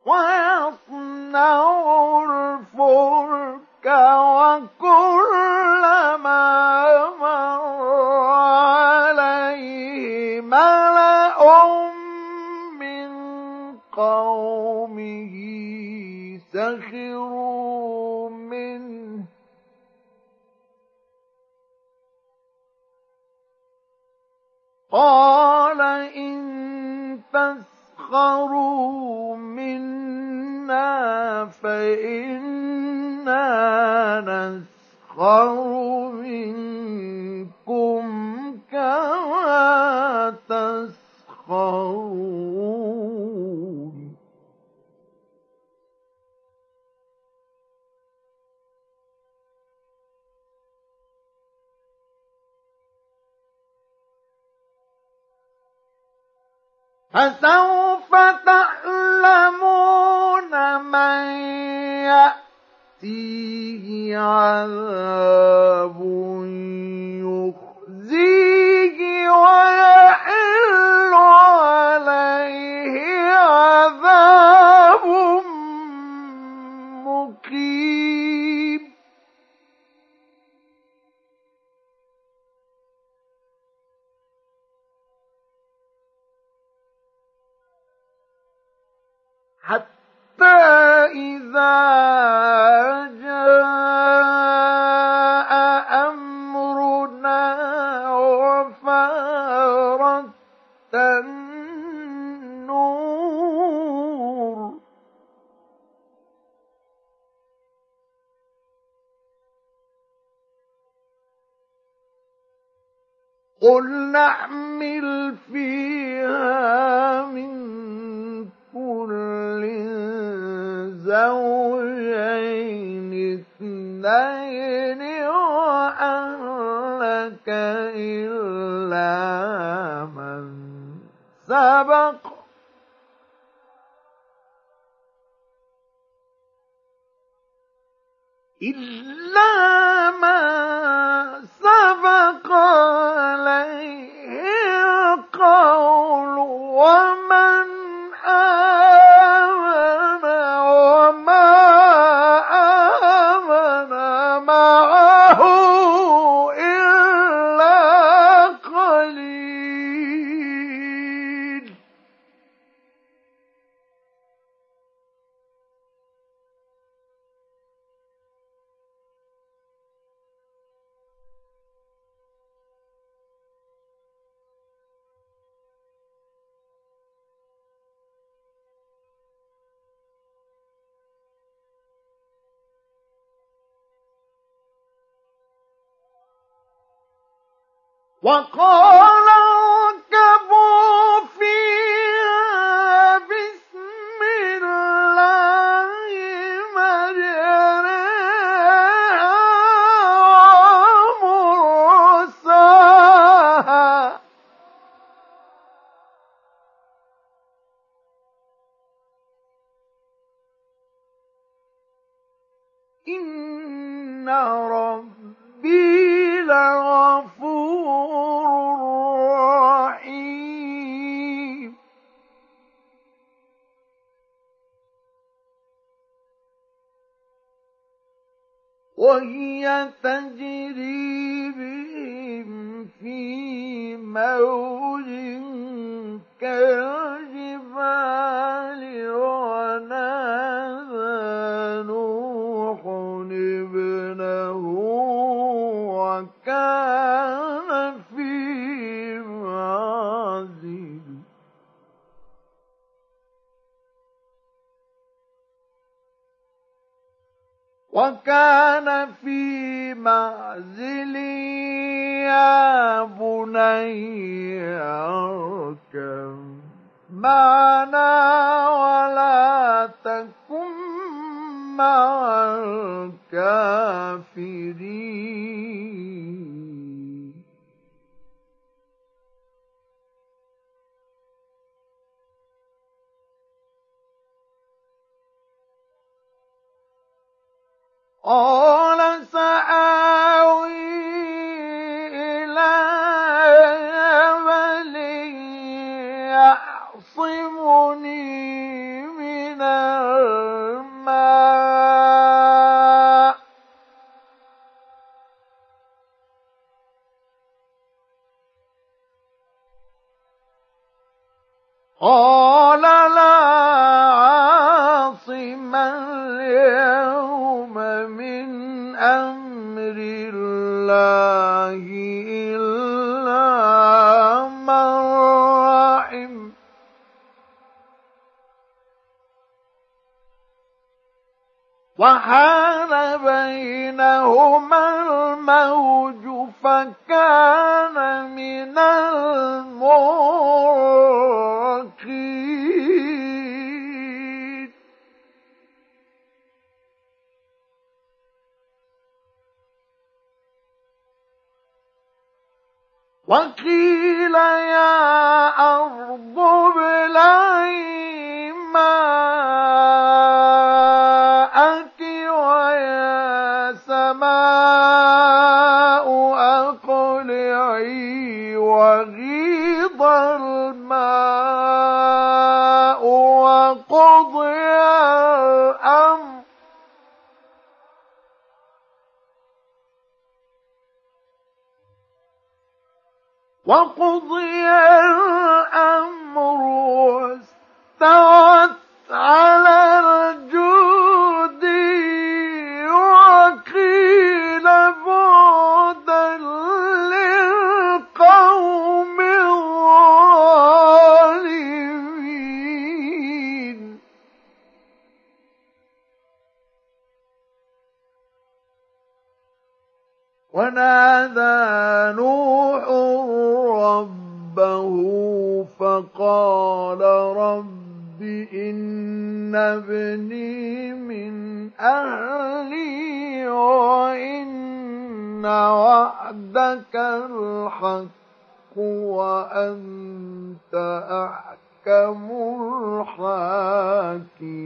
ويصنع الفلك وكلما مر عليه ملأ من قومه سخروا منه قال إن تسخروا منا فإنا نسخر منكم كما تسخرون فسوف تعلمون من يأتيه عذاب يخزيه ويحل عليه عذاب مقيم حتى إذا جاء أمرنا وفارت النور قل نحمل فيها من كل زوجين اثنين وأهلك إلا من سبق عليه القول ومن آمن وما آمن معه إلا قليل وقال اركبوا فيها بسم الله مجريها ومرساها إن ربي لغفور رحيم وهي تجري بهم في موج كالجبال ونادى نوح ابنه وكان في معزل يا بني اركب معنا ولا تكن مع الكافرين قال سآوي إلى جبل يعصمني من وحال بينهما الموج فكان من المغرقين وقيل يا أرض ابلعي ماءك ويا سماء أقلعي وغيض الماء وقضي الأمر واستوت على الجود وقيل بعدا للقوم الظالمين ونادى نوح ربه فقال رب إن ابني من أهلي وإن وعدك الحق وأنت أحكم الحاكمين